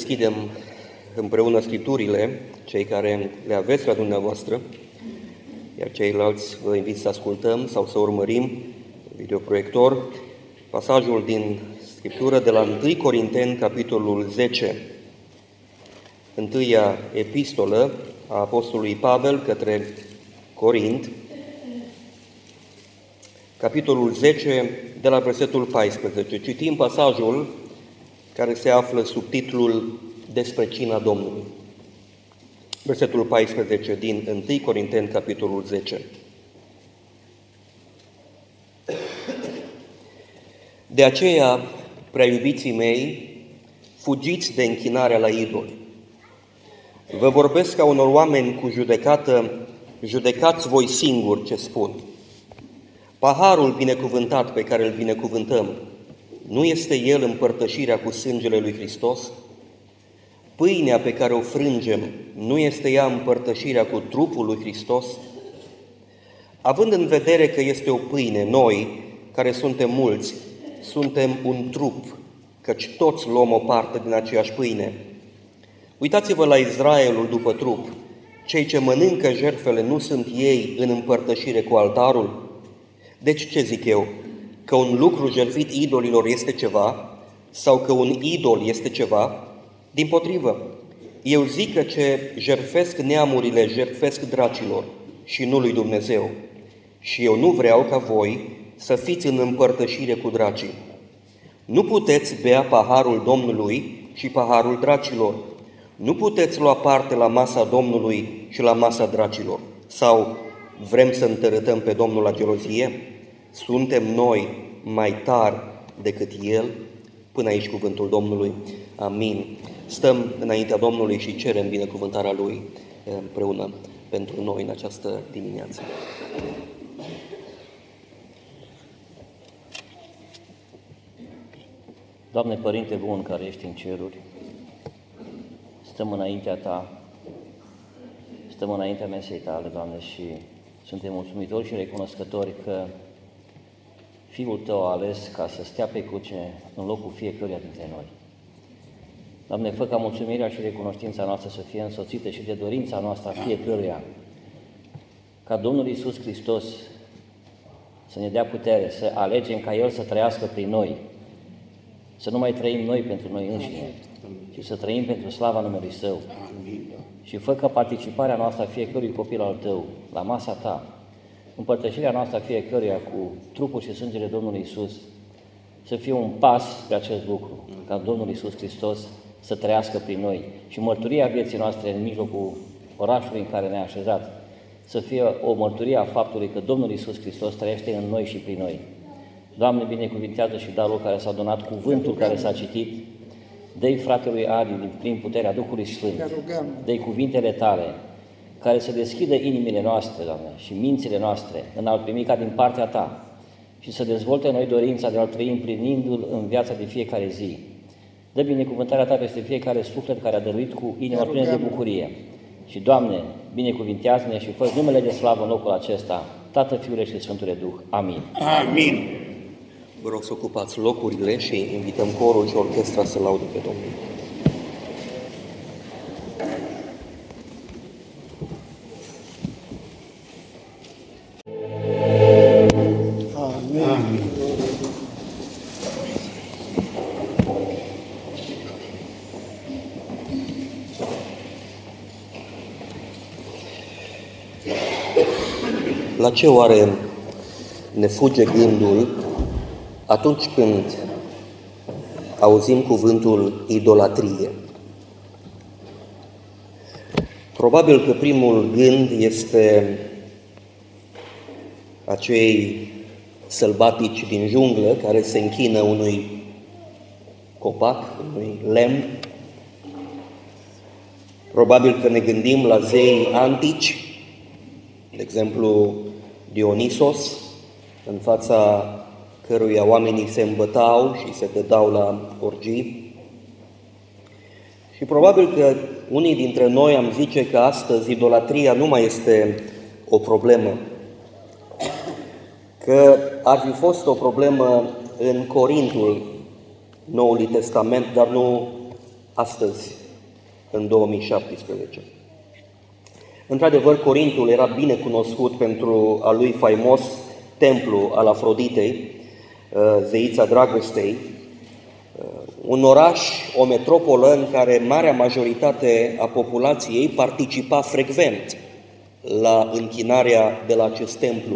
deschidem împreună Scripturile, cei care le aveți la dumneavoastră, iar ceilalți vă invit să ascultăm sau să urmărim videoproiector pasajul din Scriptură de la 1 Corinteni, capitolul 10, întâia epistolă a Apostolului Pavel către Corint, capitolul 10, de la versetul 14. Citim pasajul care se află sub titlul Despre cina Domnului. Versetul 14 din 1 Corinteni, capitolul 10. De aceea, prea iubiții mei, fugiți de închinarea la idoli. Vă vorbesc ca unor oameni cu judecată, judecați voi singuri ce spun. Paharul binecuvântat pe care îl binecuvântăm, nu este el împărtășirea cu sângele lui Hristos? Pâinea pe care o frângem, nu este ea împărtășirea cu trupul lui Hristos? Având în vedere că este o pâine, noi, care suntem mulți, suntem un trup, căci toți luăm o parte din aceeași pâine. Uitați-vă la Israelul după trup. Cei ce mănâncă jertfele nu sunt ei în împărtășire cu altarul? Deci ce zic eu? Că un lucru jertfit idolilor este ceva? Sau că un idol este ceva? Dimpotrivă, eu zic că ce jertfesc neamurile, jertfesc dracilor și nu lui Dumnezeu. Și eu nu vreau ca voi să fiți în împărtășire cu dracii. Nu puteți bea paharul Domnului și paharul dracilor. Nu puteți lua parte la masa Domnului și la masa dracilor. Sau vrem să întărâtăm pe Domnul la gelozie? Suntem noi mai tari decât El? Până aici cuvântul Domnului. Amin. Stăm înaintea Domnului și cerem binecuvântarea Lui împreună pentru noi în această dimineață. Doamne, Părinte bun care ești în ceruri, stăm înaintea Ta, stăm înaintea mesei Tale, Doamne, și suntem mulțumitori și recunoscători că Fiul Tău a ales ca să stea pe cruce în locul fiecăruia dintre noi. Doamne, fă ca mulțumirea și recunoștința noastră să fie însoțită și de dorința noastră a fiecăruia, ca Domnul Iisus Hristos să ne dea putere, să alegem ca El să trăiască prin noi, să nu mai trăim noi pentru noi înșine, ci să trăim pentru slava numelui Său. Și fă ca participarea noastră a fiecărui copil al Tău la masa Ta, împărtășirea noastră a fiecăruia cu trupul și sângele Domnului Iisus, să fie un pas pe acest lucru, ca Domnul Iisus Hristos să trăiască prin noi și mărturia vieții noastre în mijlocul orașului în care ne-a așezat, să fie o mărturie a faptului că Domnul Iisus Hristos trăiește în noi și prin noi. Doamne, binecuvintează și darul care s-a donat, cuvântul care s-a citit, dă-i fratelui Adi prin puterea Duhului Sfânt, dă-i cuvintele Tale, care să deschidă inimile noastre, Doamne, și mințile noastre în a-L primi ca din partea Ta și să dezvolte în noi dorința de a-L trăi împlinindu-L în viața de fiecare zi. Dă binecuvântarea Ta peste fiecare suflet care a dăruit cu inima plină de bucurie. Și, Doamne, binecuvintează-ne și fă numele de slavă în locul acesta, Tată, Fiule și Sfântule Duh. Amin. Amin. Vă rog să ocupați locurile și invităm corul și orchestra să laude pe Domnul. Amin. La ce oare ne fuge gândul atunci când auzim cuvântul idolatrie? Probabil că primul gând este acei sălbatici din junglă care se închină unui copac, unui lemn. Probabil că ne gândim la zei antici, de exemplu Dionisos, în fața căruia oamenii se îmbătau și se dădeau la orgii. Și probabil că unii dintre noi am zice că astăzi idolatria nu mai este o problemă, că ar fi fost o problemă în Corintul Noului Testament, dar nu astăzi, în 2017. Într-adevăr, Corintul era bine cunoscut pentru a lui faimos templu al Afroditei, zeița dragostei, un oraș, o metropolă în care marea majoritate a populației participa frecvent la închinarea de la acest templu.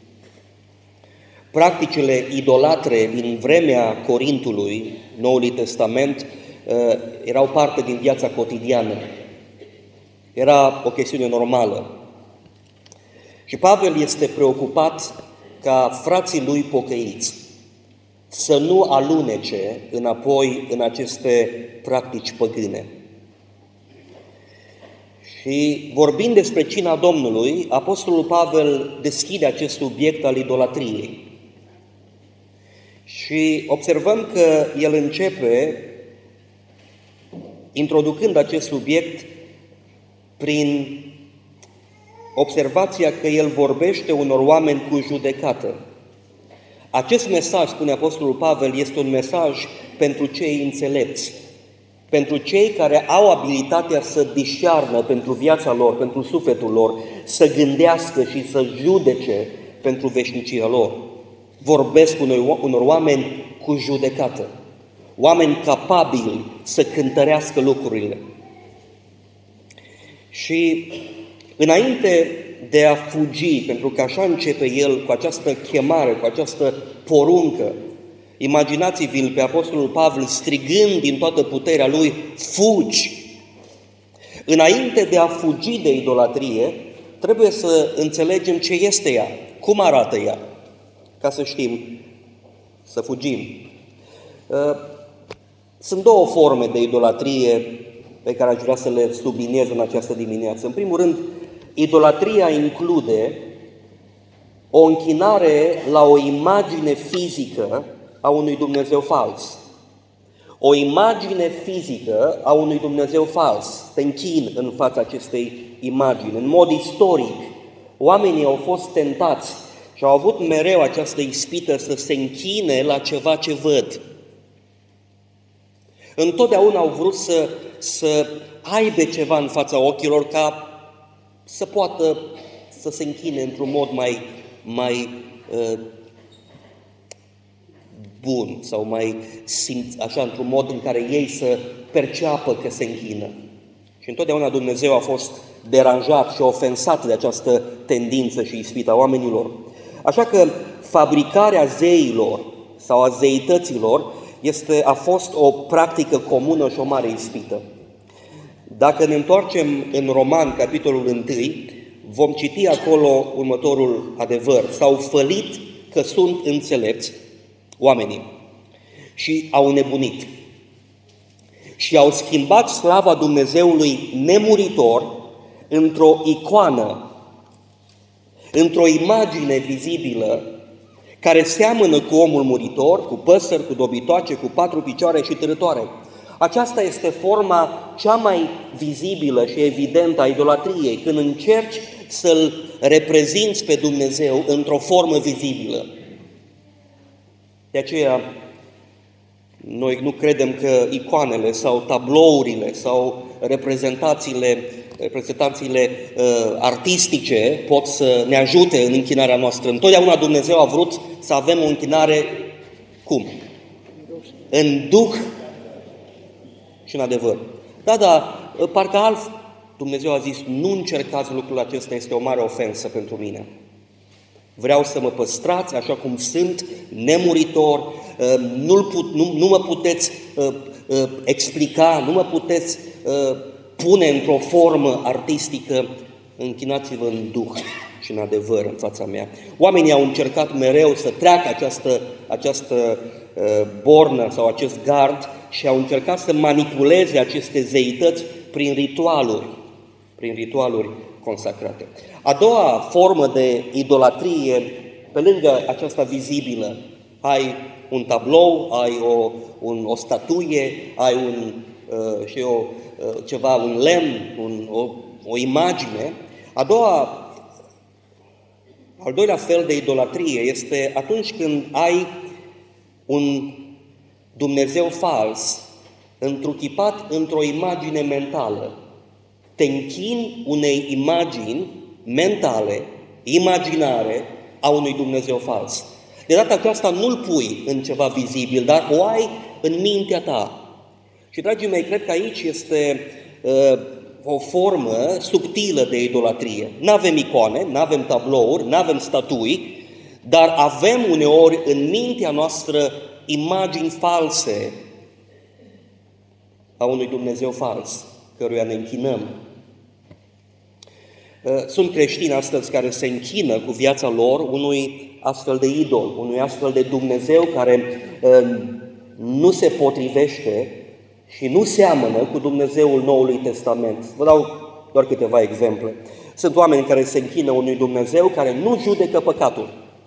Practicile idolatre din vremea Corintului, Noului Testament, erau parte din viața cotidiană. Era o chestiune normală. Și Pavel este preocupat ca frații lui pocăiți să nu alunece înapoi în aceste practici păgâne. Și vorbind despre cina Domnului, Apostolul Pavel deschide acest subiect al idolatriei. Și observăm că el începe introducând acest subiect prin observația că el vorbește unor oameni cu judecată. Acest mesaj, spune Apostolul Pavel, este un mesaj pentru cei înțelepți, pentru cei care au abilitatea să discearnă pentru viața lor, pentru sufletul lor, să gândească și să judece pentru veșnicia lor. Vorbesc unor oameni cu judecată, oameni capabili să cântărească lucrurile. Și înainte de a fugi, pentru că așa începe el cu această chemare, cu această poruncă, imaginați-vi-l pe Apostolul Pavel strigând din toată puterea lui, fugi! Înainte de a fugi de idolatrie, trebuie să înțelegem ce este ea, cum arată ea, ca să știm, să fugim. Sunt două forme de idolatrie pe care aș vrea să le subliniez în această dimineață. În primul rând, idolatria include o închinare la o imagine fizică a unui Dumnezeu fals. O imagine fizică a unui Dumnezeu fals. Te închini în fața acestei imagini. În mod istoric, oamenii au fost tentați și au avut mereu această ispită să se închine la ceva ce văd. Întotdeauna au vrut să aibă ceva în fața ochilor ca să poată să se închine într-un mod mai bun sau mai așa, într-un mod în care ei să perceapă că se închină. Și întotdeauna Dumnezeu a fost deranjat și ofensat de această tendință și ispita oamenilor. Așa că fabricarea zeilor sau a zeităților a fost o practică comună și o mare ispită. Dacă ne întoarcem în Roman, capitolul 1, vom citi acolo următorul adevăr. S-au fălit că sunt înțelepți oamenii și au nebunit și au schimbat slava Dumnezeului nemuritor într-o icoană, într-o imagine vizibilă care seamănă cu omul muritor, cu păsări, cu dobitoace, cu 4 picioare și târătoare. Aceasta este forma cea mai vizibilă și evidentă a idolatriei, când încerci să-L reprezinți pe Dumnezeu într-o formă vizibilă. De aceea, noi nu credem că icoanele sau tablourile sau reprezentațiile artistice pot să ne ajute în închinarea noastră. Întotdeauna Dumnezeu a vrut să avem o închinare cum? În duh și în adevăr. Da, parcă Dumnezeu a zis, nu încercați lucrul acesta, este o mare ofensă pentru mine. Vreau să mă păstrați așa cum sunt, nemuritor, nu mă puteți explica, nu mă puteți pune într-o formă artistică, închinați-vă în duh și în adevăr în fața mea. Oamenii au încercat mereu să treacă această bornă sau acest gard și au încercat să manipuleze aceste zeități prin ritualuri consacrate. A doua formă de idolatrie, pe lângă aceasta vizibilă, ai un tablou, ai o statuie, ai un lemn, o imagine. Al doilea fel de idolatrie este atunci când ai un Dumnezeu fals întruchipat într-o imagine mentală. Te închini unei imagini mentale, imaginare, a unui Dumnezeu fals. De data aceasta nu-l pui în ceva vizibil, dar o ai în mintea ta. Și, dragii mei, cred că aici este o formă subtilă de idolatrie. N-avem icoane, n-avem tablouri, n-avem statui, dar avem uneori în mintea noastră imagini false a unui Dumnezeu fals, căruia ne închinăm. Sunt creștini astăzi care se închină cu viața lor unui astfel de idol, unui astfel de Dumnezeu care nu se potrivește și nu seamănă cu Dumnezeul Noului Testament. Vă dau doar câteva exemple. Sunt oameni care se închină unui Dumnezeu care nu judecă păcatul.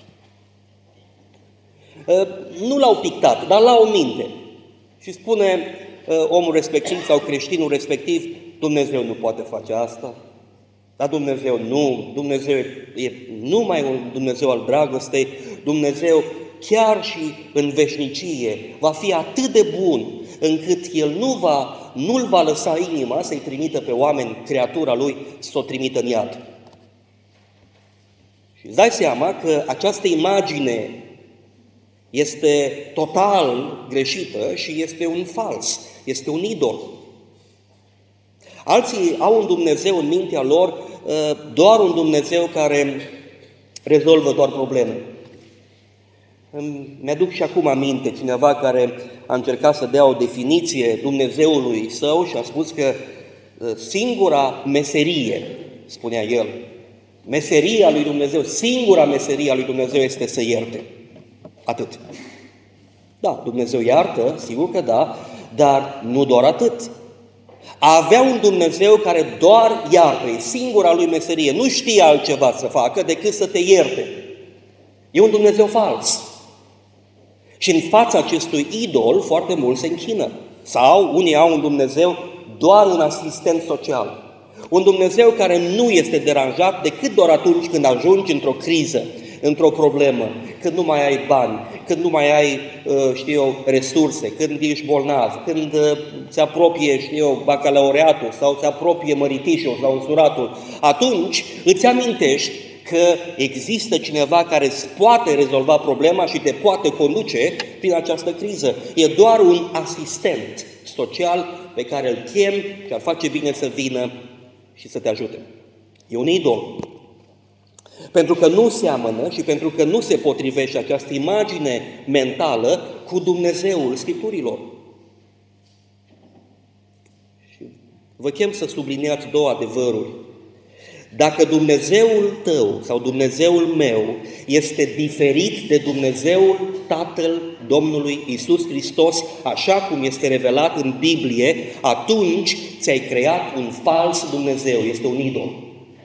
Nu l-au pictat, dar l-au în minte. Și spune omul respectiv sau creștinul respectiv, Dumnezeu nu poate face asta. Dar Dumnezeu nu, Dumnezeu e numai un Dumnezeu al dragostei, Dumnezeu chiar și în veșnicie va fi atât de bun încât El nu-l va lăsa inima să-i trimită pe oameni, creatura Lui, să o trimită în iad. Și îți dai seama că această imagine este total greșită și este un fals, este un idol. Alții au un Dumnezeu în mintea lor, doar un Dumnezeu care rezolvă doar probleme. Mi-aduc și acum aminte cineva care a încercat să dea o definiție Dumnezeului său și a spus că singura meserie, spunea el, meseria lui Dumnezeu, singura meserie a lui Dumnezeu este să ierte. Atât. Da, Dumnezeu iartă, sigur că da, dar nu doar atât. A avea un Dumnezeu care doar iartă, e singura lui meserie, nu știe altceva să facă decât să te ierte. E un Dumnezeu fals. Și în fața acestui idol foarte mult se închină. Sau unii au un Dumnezeu doar un asistent social. Un Dumnezeu care nu este deranjat decât doar atunci când ajungi într-o criză, într-o problemă, când nu mai ai bani, când nu mai ai, resurse, când ești bolnav, când se apropie, bacalaureatul sau se apropie măritișul sau însuratul, atunci îți amintești că există cineva care îți poate rezolva problema și te poate conduce prin această criză. E doar un asistent social pe care îl chem și ar face bine să vină și să te ajute. E un idol. Pentru că nu seamănă și pentru că nu se potrivește această imagine mentală cu Dumnezeul Scripturilor. Și vă chem să subliniați două adevăruri. Dacă Dumnezeul tău sau Dumnezeul meu este diferit de Dumnezeul Tatăl Domnului Iisus Hristos, așa cum este revelat în Biblie, atunci ți-ai creat un fals Dumnezeu, este un idol.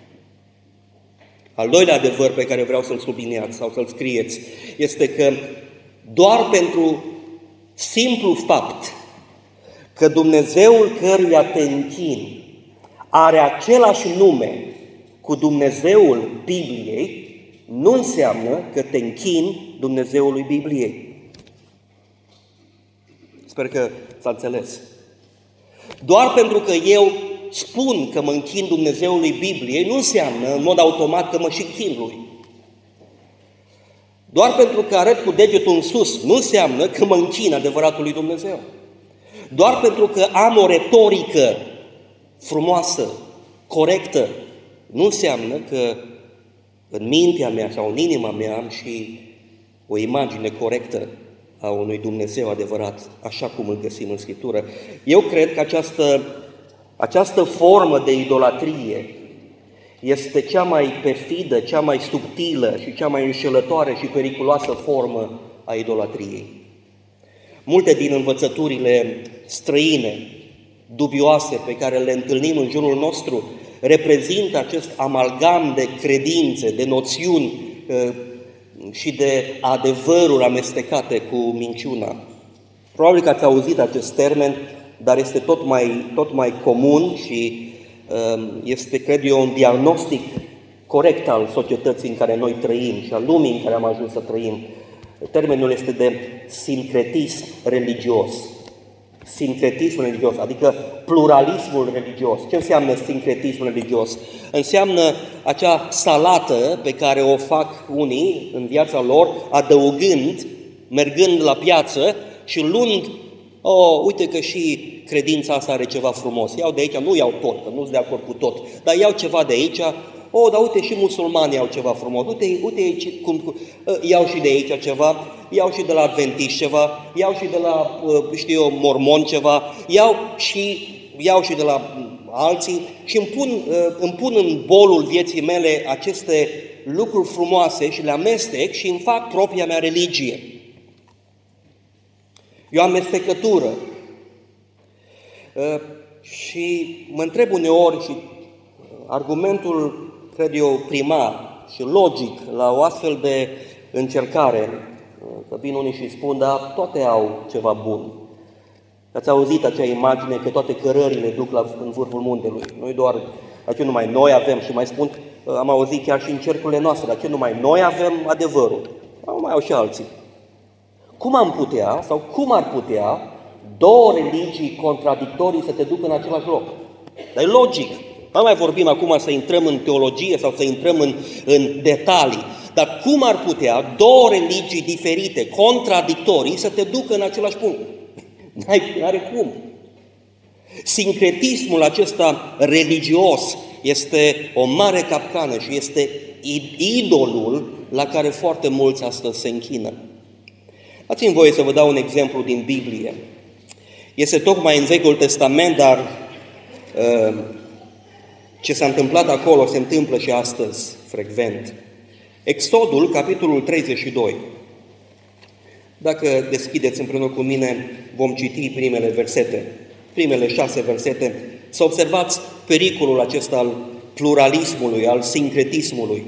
Al doilea adevăr pe care vreau să-l subliniați sau să-l scrieți este că doar pentru simplu fapt că Dumnezeul căruia te închini are același nume cu Dumnezeul Bibliei, nu înseamnă că te închini Dumnezeului Bibliei. Sper că s-a înțeles. Doar pentru că eu spun că mă închin Dumnezeului Bibliei, nu înseamnă în mod automat că mă și închin Lui. Doar pentru că arăt cu degetul în sus, nu înseamnă că mă închin adevăratului Dumnezeu. Doar pentru că am o retorică frumoasă, corectă, nu înseamnă că în mintea mea sau în inima mea am și o imagine corectă a unui Dumnezeu adevărat, așa cum îl găsim în Scriptură. Eu cred că această formă de idolatrie este cea mai perfidă, cea mai subtilă și cea mai înșelătoare și periculoasă formă a idolatriei. Multe din învățăturile străine, dubioase, pe care le întâlnim în jurul nostru, reprezintă acest amalgam de credințe, de noțiuni și de adevăruri amestecate cu minciuna. Probabil că ați auzit acest termen, dar este tot mai comun și este, cred eu, un diagnostic corect al societății în care noi trăim și al lumii în care am ajuns să trăim. Termenul este de sincretism religios. sincretismul religios, adică pluralismul religios. Ce înseamnă sincretismul religios? Înseamnă acea salată pe care o fac unii în viața lor, adăugând, mergând la piață și luând, uite că și credința asta are ceva frumos. Iau de aici, nu iau tot, că nu sunt de acord cu tot, dar iau ceva de aici. Dar uite și musulmanii iau ceva frumos, uite aici, iau și de aici ceva, iau și de la adventiști ceva, iau și de la, mormon ceva, iau și de la alții și îmi pun în bolul vieții mele aceste lucruri frumoase și le amestec și îmi fac propria mea religie. E o amestecătură. Și mă întreb uneori și argumentul, cred eu, primar și logic la o astfel de încercare, că vin unii și spun, dar toate au ceva bun. Ați auzit acea imagine că toate cărările duc în vârful muntelui. Nu doar, dar ce numai noi avem, și mai spun, am auzit chiar și în cercurile noastre, dar ce numai noi avem adevărul. Mai au și alții. Cum ar putea două religii contradictorii să te ducă în același loc? Dar e logic. Nu mai vorbim acum să intrăm în teologie sau să intrăm în detalii, dar cum ar putea două religii diferite, contradictorii, să te ducă în același punct? N-are cum. Sincretismul acesta religios este o mare capcană și este idolul la care foarte mulți astăzi se închină. Dați-mi voie să vă dau un exemplu din Biblie. Este tocmai în Vechiul Testament, dar ce s-a întâmplat acolo se întâmplă și astăzi frecvent. Exodul, capitolul 32. Dacă deschideți împreună cu mine, vom citi primele 6 versete. Să observați pericolul acesta al pluralismului, al sincretismului.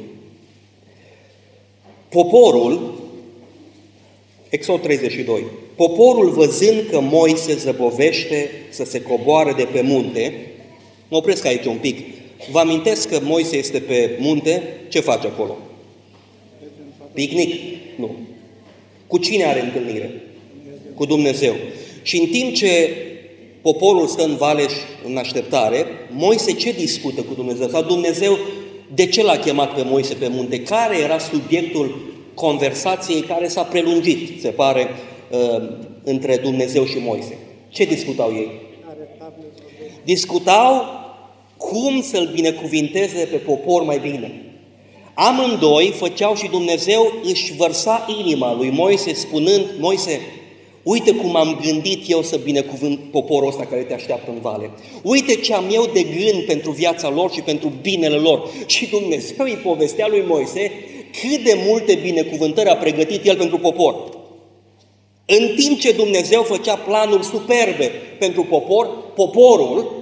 Exod 32. Poporul, văzând că Moise zăbovește să se coboare de pe munte, mă opresc aici un pic. Vă amintesc că Moise este pe munte, ce face acolo? Picnic? Nu. Cu cine are întâlnire? Cu Dumnezeu. Și în timp ce poporul stă în vale și în așteptare, Moise ce discută cu Dumnezeu? Sau Dumnezeu de ce l-a chemat pe Moise pe munte? Care era subiectul conversației care s-a prelungit, se pare, între Dumnezeu și Moise? Ce discutau ei? Discutau cum să-l binecuvinteze pe popor mai bine. Amândoi făceau și Dumnezeu își vărsa inima lui Moise spunând, Moise, uite cum am gândit eu să binecuvânt poporul ăsta care te așteaptă în vale. Uite ce am eu de gând pentru viața lor și pentru binele lor. Și Dumnezeu îi povestea lui Moise cât de multe binecuvântări a pregătit el pentru popor. În timp ce Dumnezeu făcea planuri superbe pentru poporul,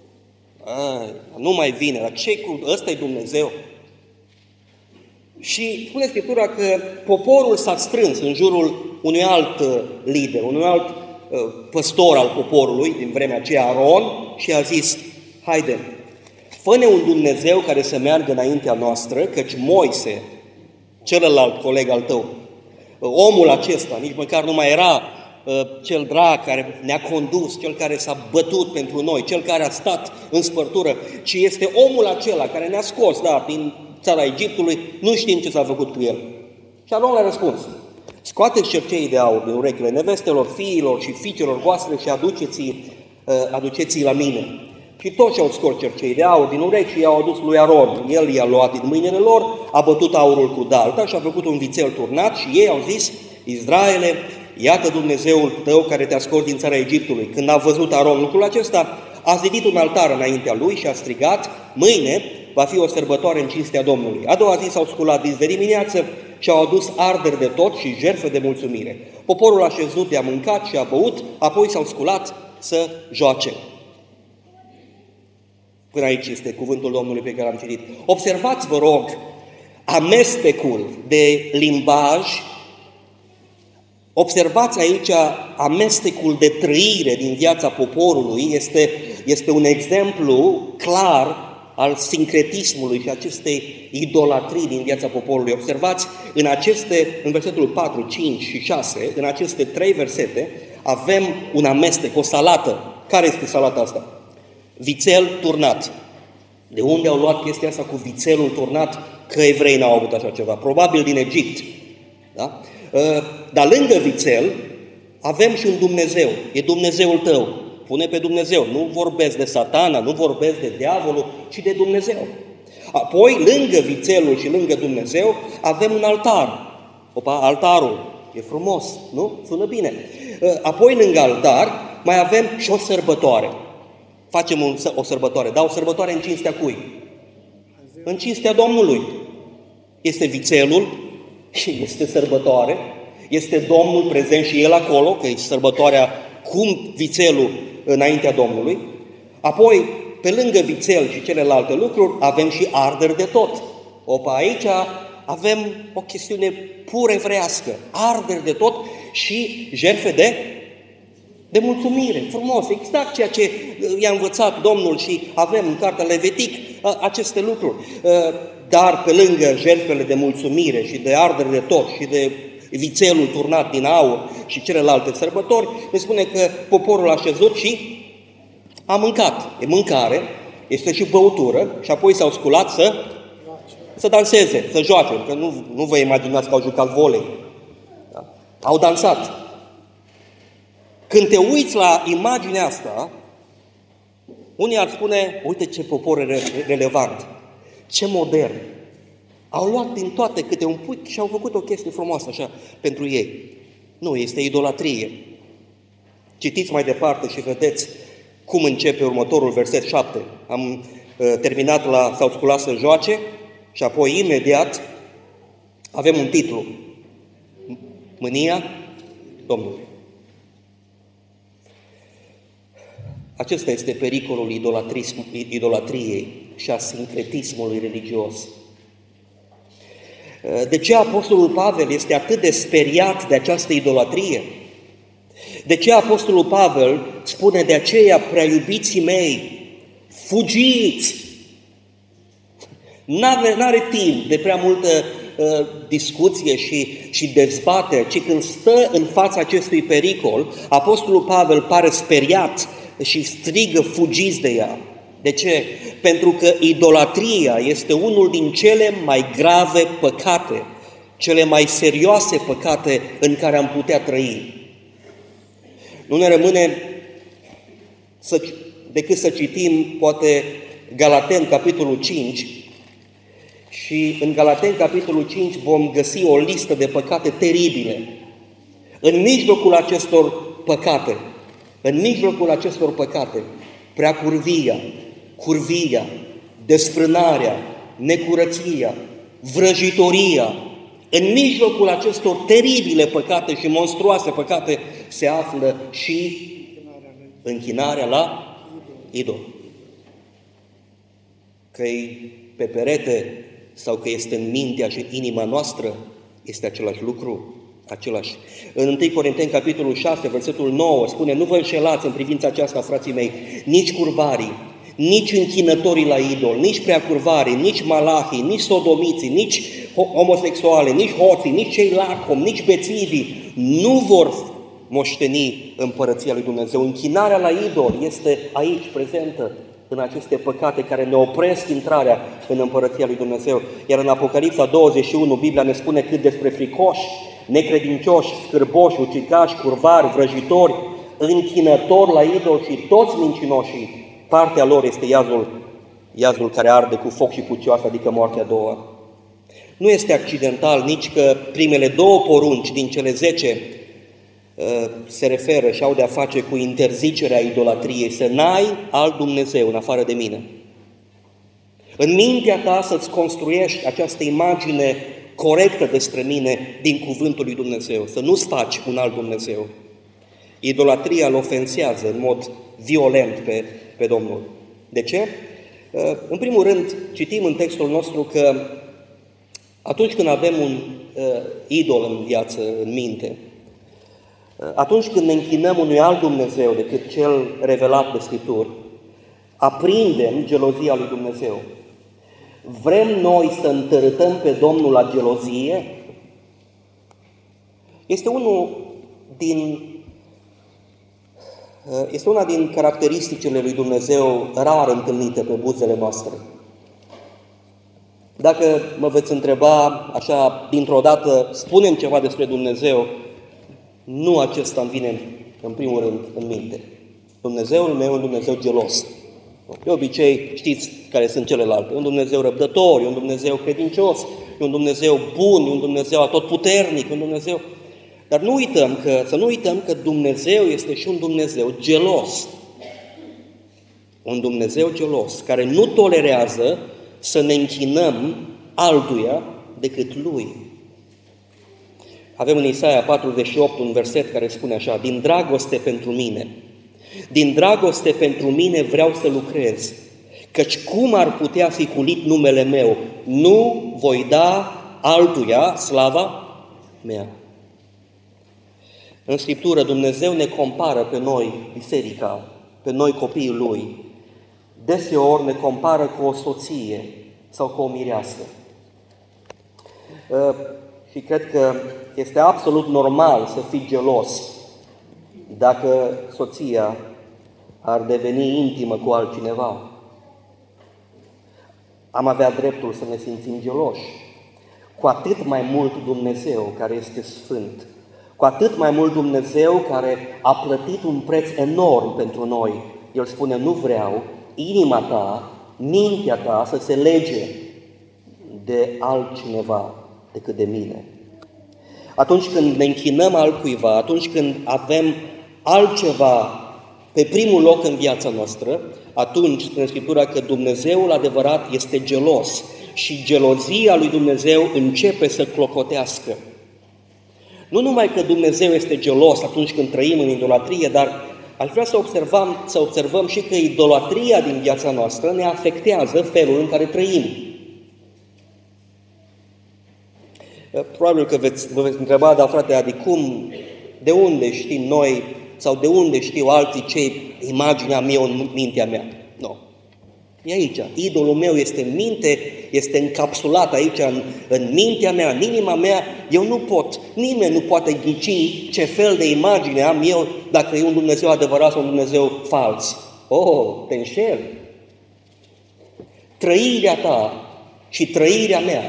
nu mai vine, dar ăsta e Dumnezeu? Și spune Scriptura că poporul s-a strâns în jurul unui alt lider, unui alt păstor al poporului din vremea aceea, Aron, și a zis, haide, fă-ne un Dumnezeu care să meargă înaintea noastră, căci Moise, celălalt coleg al tău, omul acesta, nici măcar nu mai era cel drag care ne-a condus, cel care s-a bătut pentru noi, cel care a stat în spărtură, ci este omul acela care ne-a scos, din țara Egiptului, nu știm ce s-a făcut cu el. Și Aron a răspuns, scoateți cerceii de aur din urechile nevestelor, fiilor și fiicelor voastre și aduceți-i la mine. Și toți și-au scos cerceii de aur din urechi și i-au adus lui Aron. El i-a luat din mâinile lor, a bătut aurul cu dalta și a făcut un vițel turnat și ei au zis, Israele, iată Dumnezeul tău care te-a scos din țara Egiptului. Când a văzut Aron lucrul acesta, a zidit un altar înaintea lui și a strigat, mâine va fi o sărbătoare în cinstea Domnului. A doua zi s-au sculat de dimineață și au adus arderi de tot și jertfe de mulțumire. Poporul a șezut de a mâncat și a băut, apoi s-au sculat să joace. Până aici este cuvântul Domnului pe care l-am citit. Observați, vă rog, amestecul de limbaj, observați aici amestecul de trăire din viața poporului, este un exemplu clar al sincretismului și acestei idolatrii din viața poporului. Observați, în versetul 4, 5 și 6, în aceste 3 versete, avem un amestec, o salată. Care este salata asta? Vițel turnat. De unde au luat chestia asta cu vițelul turnat? Că evreii n-au avut așa ceva. Probabil din Egipt. Da? Dar lângă vițel avem și un Dumnezeu. E Dumnezeul tău. Pune pe Dumnezeu. Nu vorbesc de Satana, nu vorbesc de diavolul, ci de Dumnezeu. Apoi, lângă vițelul și lângă Dumnezeu, avem un altar. Opa, altarul. E frumos, nu? Sună bine. Apoi, lângă altar, mai avem și o sărbătoare. Facem o sărbătoare. Dar o sărbătoare în cinstea cui? În cinstea Domnului. Este vițelul și este sărbătoare. Este Domnul prezent și El acolo, că e sărbătoarea cum vițelul înaintea Domnului. Apoi, pe lângă vițel și celelalte lucruri, avem și arderi de tot. Opa, aici avem o chestiune pur evrească. Arderi de tot și jertfe de mulțumire. Frumos, exact ceea ce i-a învățat Domnul și avem în cartea Levitic aceste lucruri. Dar pe lângă jertfele de mulțumire și de arderi de tot și de vițelul turnat din aur și celelalte sărbători, ne spune că poporul a șezut și a mâncat. E mâncare, este și băutură și apoi s-au sculat să danseze, să joace. Că nu vă imaginați că au jucat volei. Da? Au dansat. Când te uiți la imaginea asta, unii ar spune, uite ce popor relevant, ce modern. Au luat din toate câte un puic și au făcut o chestie frumoasă așa pentru ei. Nu, este idolatrie. Citiți mai departe și vedeți cum începe următorul verset 7. Am terminat s-au sculat să joace și apoi imediat avem un titlu. Mânia Domnului. Acesta este pericolul idolatriei și a sincretismului religios. De ce Apostolul Pavel este atât de speriat de această idolatrie? De ce Apostolul Pavel spune de aceea, prea iubiții mei, fugiți? N-are timp de prea multă discuție și dezbatere, ci când stă în fața acestui pericol, Apostolul Pavel pare speriat și strigă, fugiți de ea. De ce? Pentru că idolatria este unul din cele mai grave păcate, cele mai serioase păcate în care am putea trăi. Nu ne rămâne decât să citim, poate, Galateni, capitolul 5, și în Galateni, capitolul 5, vom găsi o listă de păcate teribile. În mijlocul acestor păcate, curvia, desfrânarea, necurăția, vrăjitoria, în mijlocul acestor teribile păcate și monstruoase păcate se află și închinarea la idol. Că e pe perete sau că este în mintea și inima noastră, este același lucru. În 1 Corinteni, capitolul 6, versetul 9, spune, nu vă înșelați în privința aceasta, frații mei, nici curvarii, nici închinătorii la idol, nici preacurvarii, nici malahii, nici sodomiții, nici homosexuale, nici hoții, nici cei lacomi, nici bețivii nu vor moșteni împărăția lui Dumnezeu. Închinarea la idol este aici prezentă în aceste păcate care ne opresc intrarea în împărăția lui Dumnezeu. Iar în Apocalipsa 21, Biblia ne spune cât despre fricoși, necredincioși, scârboși, ucigași, curvari, vrăjitori, închinători la idol și toți mincinoșii, partea lor este iazul care arde cu foc și pucioasă, adică moartea a doua. Nu este accidental nici că primele 2 porunci din cele 10 se referă și au de-a face cu interzicerea idolatriei, să n-ai alt Dumnezeu în afară de mine. În mintea ta să-ți construiești această imagine corectă despre mine din cuvântul lui Dumnezeu, să nu-ți faci un alt Dumnezeu. Idolatria îl ofensează în mod violent pe Domnul. De ce? În primul rând, citim în textul nostru că atunci când avem un idol în viață, în minte, atunci când ne închinăm unui alt Dumnezeu decât cel revelat de Scripturi, aprindem gelozia lui Dumnezeu. Vrem noi să întărâtăm pe Domnul la gelozie? Este unul din Este una din caracteristicile lui Dumnezeu rar întâlnite pe buzele noastre. Dacă mă veți întreba așa dintr-o dată, spune-mi ceva despre Dumnezeu, nu acesta îmi vine în primul rând în minte. Dumnezeul meu e un Dumnezeu gelos. De obicei știți care sunt celelalte. E un Dumnezeu răbdător, e un Dumnezeu credincios, e un Dumnezeu bun, e un Dumnezeu atotputernic, e un Dumnezeu... Dar să nu uităm că Dumnezeu este și un Dumnezeu gelos. Un Dumnezeu gelos, care nu tolerează să ne închinăm altuia decât Lui. Avem în Isaia 48 un verset care spune așa: din dragoste pentru mine, din dragoste pentru mine vreau să lucrez, căci cum ar putea fi culit numele meu? Nu voi da altuia slava mea. În Scriptură Dumnezeu ne compară pe noi, biserica, pe noi copiii Lui. Deseori ne compară cu o soție sau cu o mireasă. Și cred că este absolut normal să fii gelos dacă soția ar deveni intimă cu altcineva. Am avea dreptul să ne simțim geloși. Cu atât mai mult Dumnezeu care este sfânt, cu atât mai mult Dumnezeu care a plătit un preț enorm pentru noi. El spune: nu vreau inima ta, mintea ta să se lege de altcineva decât de mine. Atunci când ne închinăm altcuiva, atunci când avem altceva pe primul loc în viața noastră, atunci spune Scriptura că Dumnezeul adevărat este gelos și gelozia lui Dumnezeu începe să clocotească. Nu numai că Dumnezeu este gelos atunci când trăim în idolatrie, dar aș vrea să observăm și că idolatria din viața noastră ne afectează felul în care trăim. Probabil că vă veți întreba: dar frate Adi, de unde știm noi sau de unde știu alții ce imaginea mea în mintea mea? Nu. E aici. Idolul meu este în minte, este încapsulat aici în mintea mea, în inima mea. Eu nu pot, nimeni nu poate ghici ce fel de imagine am eu dacă e un Dumnezeu adevărat sau un Dumnezeu fals. Oh, te înșeli. Trăirea ta și trăirea mea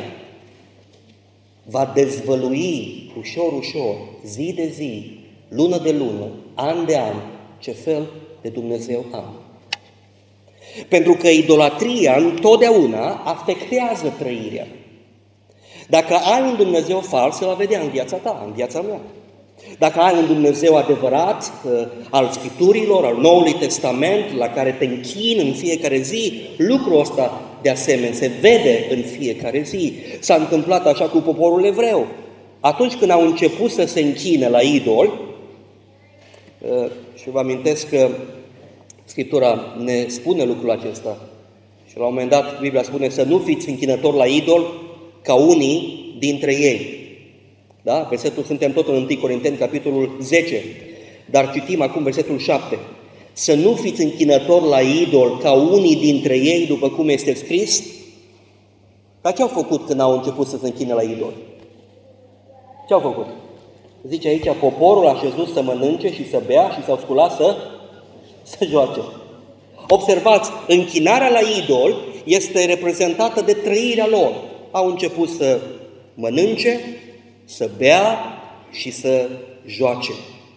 va dezvălui ușor, ușor, zi de zi, lună de lună, an de an, ce fel de Dumnezeu am. Pentru că idolatria întotdeauna afectează trăirea. Dacă ai un Dumnezeu fals, se va vedea în viața ta, în viața mea. Dacă ai un Dumnezeu adevărat, al Scripturilor, al Noului Testament, la care te închini în fiecare zi, lucrul ăsta de asemenea se vede în fiecare zi. S-a întâmplat așa cu poporul evreu. Atunci când au început să se închine la idol, și vă amintesc că Scriptura ne spune lucrul acesta, și la un moment dat Biblia spune să nu fiți închinători la idol ca unii dintre ei. Da? Versetul, suntem tot în 1 Corinteni, capitolul 10, dar citim acum versetul 7. Să nu fiți închinători la idol ca unii dintre ei, după cum este scris. Dar ce au făcut când au început să se închine la idol? Ce au făcut? Zice aici, poporul a șezut să mănânce și să bea și s-au sculat să joace. Observați, închinarea la idol este reprezentată de trăirea lor. Au început să mănânce, să bea și să joace.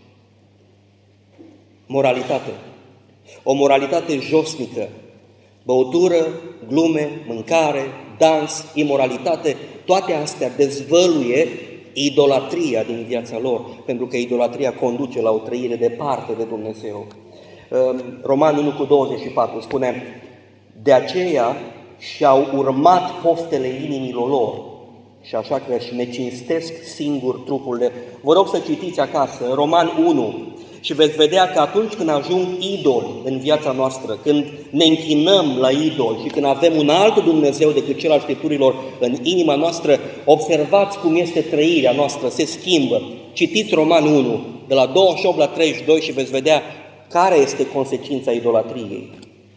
Moralitate. O moralitate josnică. Băutură, glume, mâncare, dans, imoralitate, toate astea dezvăluie idolatria din viața lor, pentru că idolatria conduce la o trăire departe de Dumnezeu. Roman 1:24 spune: de aceea și-au urmat poftele inimilor lor și așa că își necinstesc singur trupurile. Vă rog să citiți acasă Roman 1 și veți vedea că atunci când ajung idoli în viața noastră, când ne închinăm la idol și când avem un alt Dumnezeu decât cel al Scripturilor în inima noastră, observați cum este trăirea noastră, se schimbă. Citiți Roman 1, de la 28 la 32 și veți vedea care este consecința idolatriei.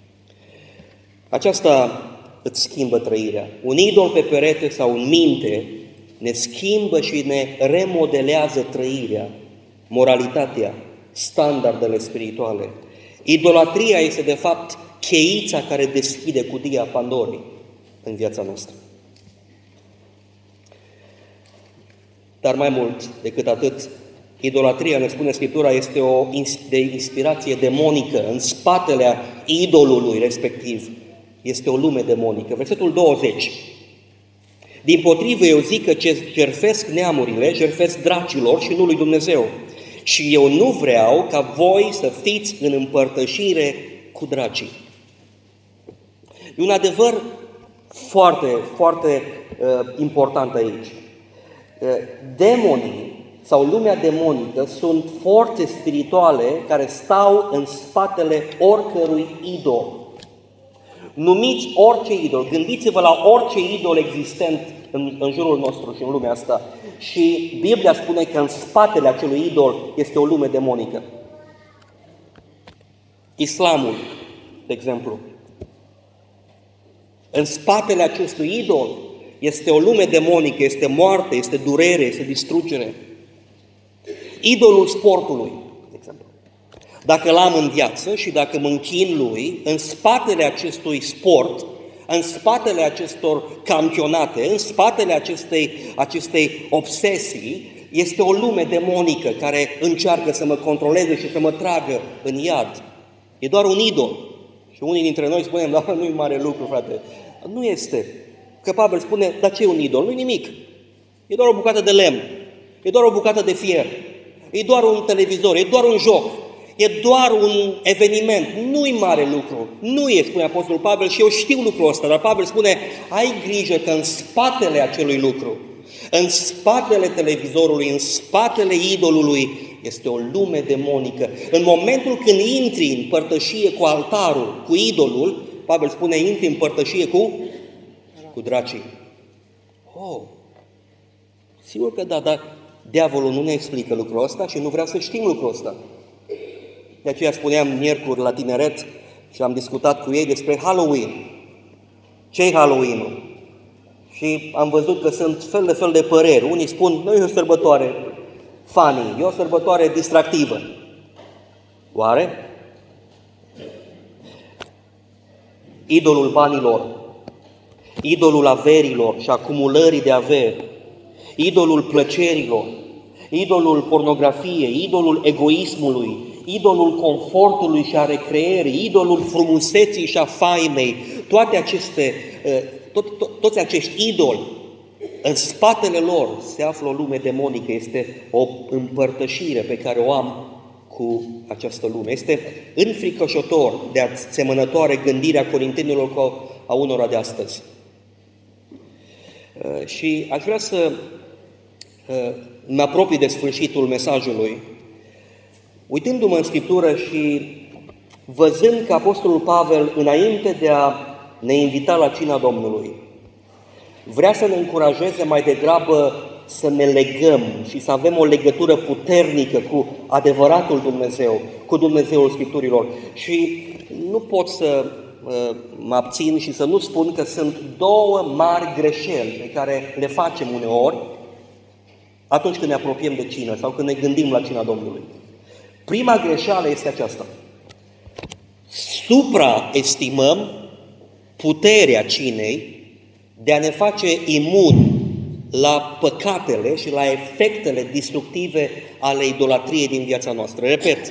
Aceasta îți schimbă trăirea. Un idol pe perete sau în minte ne schimbă și ne remodelează trăirea, moralitatea, standardele spirituale. Idolatria este de fapt cheița care deschide cutia Pandorii în viața noastră. Dar mai mult decât atât, idolatria, ne spune Scriptura, este de inspirație demonică. În spatele idolului respectiv este o lume demonică. Versetul 20. Dimpotrivă, eu zic că ce jertfesc neamurile, jertfesc dracilor și nu lui Dumnezeu. Și eu nu vreau ca voi să fiți în împărtășire cu dracii. E un adevăr foarte, foarte important aici. Demonii sau lumea demonică sunt forțe spirituale care stau în spatele oricărui idol. Numiți orice idol, gândiți-vă la orice idol existent în jurul nostru și în lumea asta. Și Biblia spune că în spatele acelui idol este o lume demonică. Islamul, de exemplu. În spatele acestui idol este o lume demonică, este moarte, este durere, este distrugere. Idolul sportului, de exemplu. Dacă l-am în viață și dacă mă închin lui, în spatele acestui sport, în spatele acestor campionate, în spatele acestei obsesii, este o lume demonică care încearcă să mă controleze și să mă tragă în iad. E doar un idol. Și unii dintre noi spunem, dar nu-i mare lucru, frate. Nu este. Că Pavel spune, dar ce e un idol? Nu-i nimic. E doar o bucată de lemn. E doar o bucată de fier. E doar un televizor. E doar un joc. E doar un eveniment. Nu-i mare lucru. Nu e, spune Apostolul Pavel, și eu știu lucrul ăsta, dar Pavel spune, ai grijă că în spatele acelui lucru, în spatele televizorului, în spatele idolului, este o lume demonică. În momentul când intri în părtășie cu altarul, cu idolul, Pavel spune, intri în părtășie cu dracii. Oh, sigur că da, dar diavolul nu ne explică lucrul ăsta și nu vrea să știm lucrul ăsta. De aceea spuneam miercuri la tineret și am discutat cu ei despre Halloween. Ce-i Halloween-ul? Și am văzut că sunt fel de păreri. Unii spun, nu e o sărbătoare funny, e o sărbătoare distractivă. Oare? Idolul banilor, idolul averilor și acumulării de averi, idolul plăcerilor, idolul pornografiei, idolul egoismului, idolul confortului și a recreerii, idolul frumuseții și a faimei, toți acești idoli, în spatele lor se află o lume demonică, este o împărtășire pe care o am cu această lume. Este înfricoșător de asemănătoare gândirea corintenilor cu a unora de astăzi. Și aș vrea să mă apropii de sfârșitul mesajului, uitându-mă în Scriptură și văzând că Apostolul Pavel, înainte de a ne invita la cina Domnului, vrea să ne încurajeze mai degrabă să ne legăm și să avem o legătură puternică cu adevăratul Dumnezeu, cu Dumnezeul Scripturilor. Și nu pot să mă abțin și să nu spun că sunt două mari greșeli pe care le facem uneori atunci când ne apropiem de cină sau când ne gândim la cina Domnului. Prima greșeală este aceasta. Supraestimăm puterea cinei de a ne face imuni la păcatele și la efectele destructive ale idolatriei din viața noastră. Repet,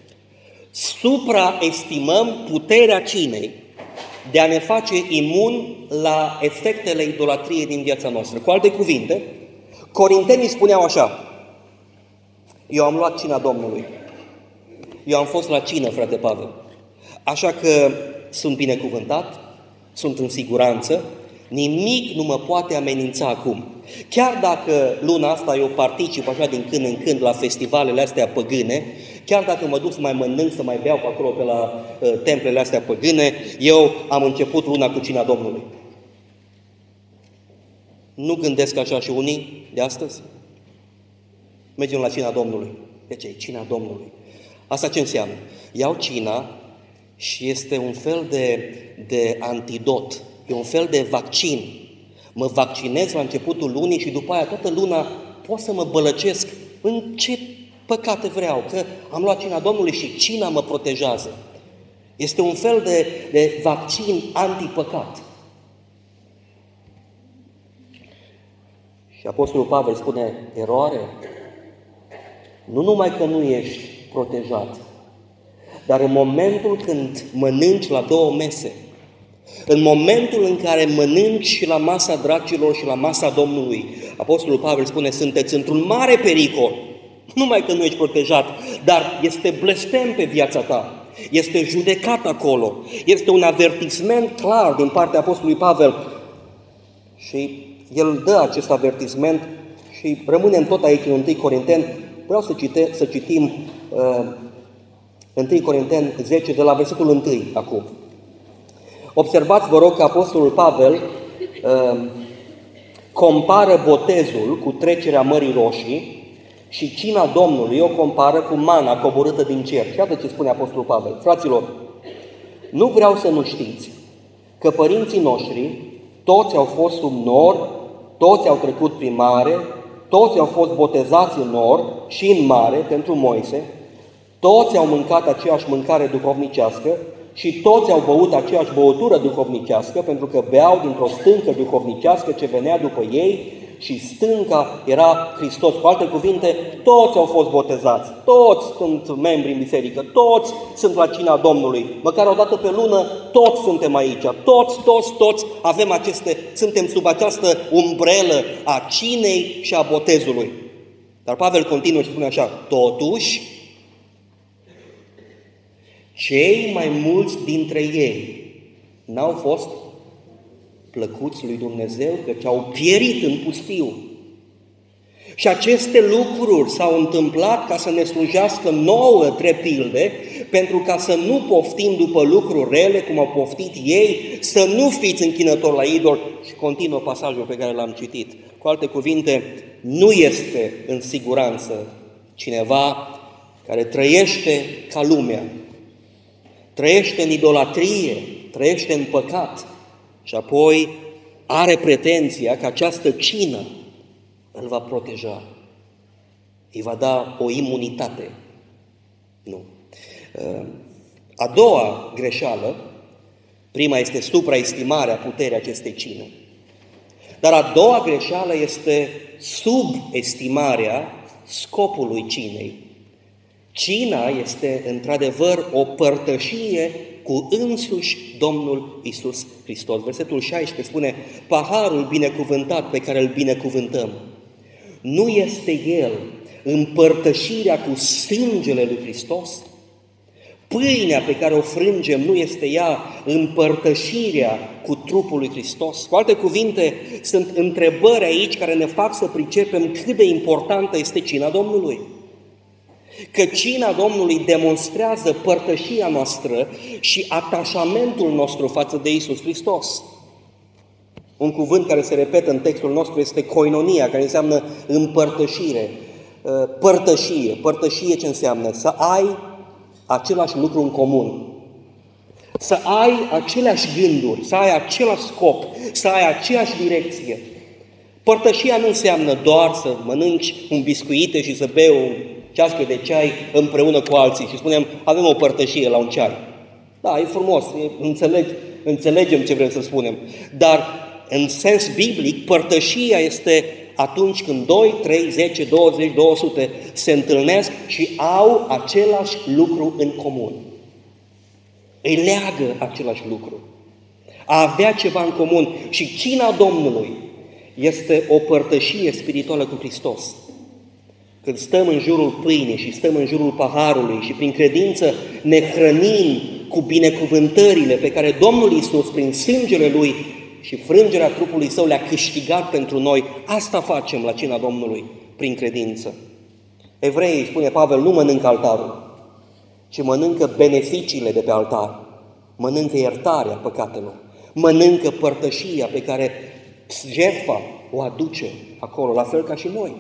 supraestimăm puterea cinei de a ne face imuni la efectele idolatriei din viața noastră. Cu alte cuvinte, corintenii spuneau așa, eu am luat cina Domnului, eu am fost la cină, frate Pavel, așa că sunt binecuvântat, sunt în siguranță, nimic nu mă poate amenința acum. Chiar dacă luna asta eu particip așa din când în când la festivalele astea păgâne, chiar dacă mă duc să mai mănânc, să mai beau pe acolo pe la templele astea păgâne, eu am început luna cu cina Domnului. Nu gândesc așa și unii de astăzi? Mergem la cina Domnului. De ce? Cina Domnului. Asta ce înseamnă? Iau cina și este un fel de antidot, e un fel de vaccin. Mă vaccinez la începutul lunii și după aia toată luna pot să mă bălăcesc în ce păcate vreau, că am luat cina Domnului și cina mă protejează. Este un fel de vaccin antipăcat. Și Apostolul Pavel spune, eroare, nu numai că nu ești protejat, dar în momentul când mănânci la două mese, în momentul în care mănânci și la masa dracilor și la masa Domnului, Apostolul Pavel spune, sunteți într-un mare pericol. Nu numai că nu ești protejat, dar este blestem pe viața ta. Este judecat acolo. Este un avertisment clar din partea Apostolului Pavel. Și el dă acest avertisment și rămânem tot aici în 1 Corinteni. Vreau să citim 1 Corinteni 10 de la versetul 1 acum. Observați, vă rog, că Apostolul Pavel compară botezul cu trecerea Mării Roșii și cina Domnului o compară cu mana coborâtă din cer. Și iată ce spune Apostolul Pavel. Fraților, nu vreau să nu știți că părinții noștri toți au fost sub nor, toți au trecut prin mare, toți au fost botezați în nor și în mare pentru Moise, toți au mâncat aceeași mâncare duhovnicească și toți au băut aceeași băutură duhovnicească, pentru că beau dintr-o stâncă duhovnicească ce venea după ei și stânca era Hristos. Cu alte cuvinte, toți au fost botezați, toți sunt membri în biserică, toți sunt la cina Domnului, măcar o dată pe lună, toți suntem aici, toți avem suntem sub această umbrelă a cinei și a botezului. Dar Pavel continuă și spune așa, totuși, cei mai mulți dintre ei n-au fost plăcuți lui Dumnezeu, căci au pierit în pustiu. Și aceste lucruri s-au întâmplat ca să ne slujească nouă drept pilde, pentru ca să nu poftim după lucruri rele, cum au poftit ei, să nu fiți închinători la idol. Și continuă pasajul pe care l-am citit. Cu alte cuvinte, nu este în siguranță cineva care trăiește ca lumea, trăiește în idolatrie, trăiește în păcat și apoi are pretenția că această cină îl va proteja, îi va da o imunitate. Nu. A doua greșeală, prima este supraestimarea puterii acestei cine, dar a doua greșeală este subestimarea scopului cinei. Cina este într-adevăr o părtășie cu însuși Domnul Iisus Hristos. Versetul 16 spune, paharul binecuvântat pe care îl binecuvântăm, nu este el împărtășirea cu sângele lui Hristos? Pâinea pe care o frângem, nu este ea împărtășirea cu trupul lui Hristos? Cu alte cuvinte, sunt întrebări aici care ne fac să pricepem cât de importantă este cina Domnului. Că cina Domnului demonstrează părtășia noastră și atașamentul nostru față de Iisus Hristos. Un cuvânt care se repetă în textul nostru este koinonia, care înseamnă împărtășire, părtășie. Părtășie ce înseamnă? Să ai același lucru în comun, să ai aceleași gânduri, să ai același scop, să ai aceeași direcție. Părtășia nu înseamnă doar să mănânci un biscuite și să bei o ceașcă de ceai împreună cu alții și spunem, avem o părtășie la un ceai. Da, e frumos, înțelegem ce vrem să spunem, dar în sens biblic, părtășia este atunci când 2, 3, 10, 20, 200 se întâlnesc și au același lucru în comun. Îi leagă același lucru. A avea ceva în comun. Și cina Domnului este o părtășie spirituală cu Hristos. Când stăm în jurul pâinii și stăm în jurul paharului și prin credință ne hrănim cu binecuvântările pe care Domnul Iisus, prin sângele Lui și frângerea trupului Său, le-a câștigat pentru noi, asta facem la cina Domnului, prin credință. Evreii, spune Pavel, nu mănâncă altarul, ci mănâncă beneficiile de pe altar, mănâncă iertarea păcatelor, mănâncă părtășia pe care jertfa o aduce acolo, la fel ca și noi.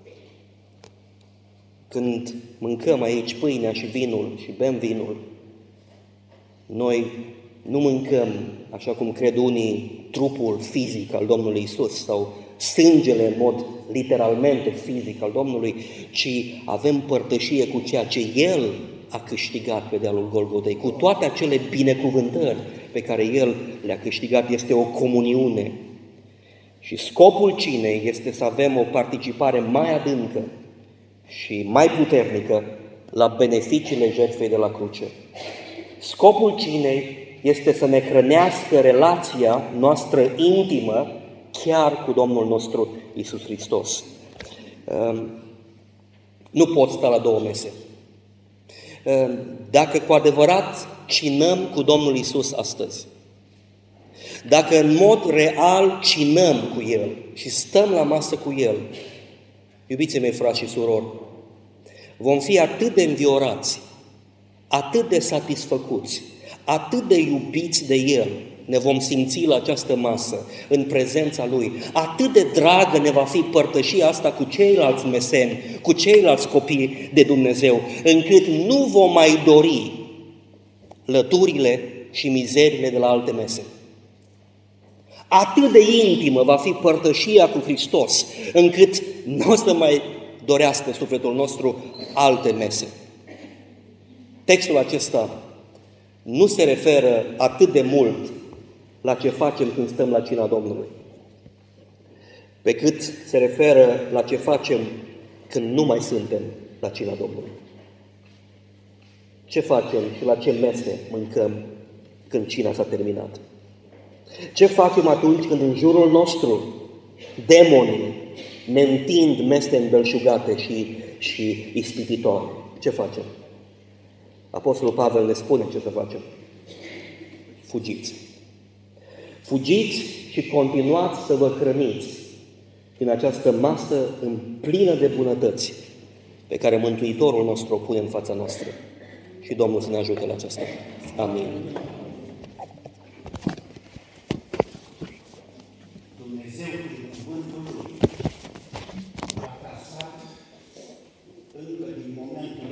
Când mâncăm aici pâinea și vinul și bem vinul, noi nu mâncăm, așa cum cred unii, trupul fizic al Domnului Iisus sau sângele în mod literalmente fizic al Domnului, ci avem părtășie cu ceea ce El a câștigat pe dealul Golgotei, cu toate acele binecuvântări pe care El le-a câștigat. Este o comuniune. Și scopul cinei este să avem o participare mai adâncă și mai puternică la beneficiile jertfei de la cruce. Scopul cinei este să ne hrănească relația noastră intimă chiar cu Domnul nostru Iisus Hristos. Nu pot sta la două mese. Dacă cu adevărat cinăm cu Domnul Iisus astăzi, dacă în mod real cinăm cu El și stăm la masă cu El, iubiții mei, frați și surori, vom fi atât de înviorați, atât de satisfăcuți, atât de iubiți de El, ne vom simți la această masă, în prezența Lui. Atât de dragă ne va fi părtășia asta cu ceilalți meseni, cu ceilalți copii de Dumnezeu, încât nu vom mai dori lăturile și mizerile de la alte mese. Atât de intimă va fi părtășia cu Hristos, încât nu o să mai dorească sufletul nostru alte mese. Textul acesta nu se referă atât de mult la ce facem când stăm la cina Domnului, pe cât se referă la ce facem când nu mai suntem la cina Domnului. Ce facem și la ce mese mâncăm când cina s-a terminat? Ce facem atunci când în jurul nostru demonii ne întind mese îmbelșugate și ispititoare? Ce facem? Apostolul Pavel ne spune ce să facem. Fugiți. Fugiți și continuați să vă hrăniți din această masă în plină de bunătăți pe care Mântuitorul nostru o pune în fața noastră. Și Domnul să ne ajute la aceasta. Amin.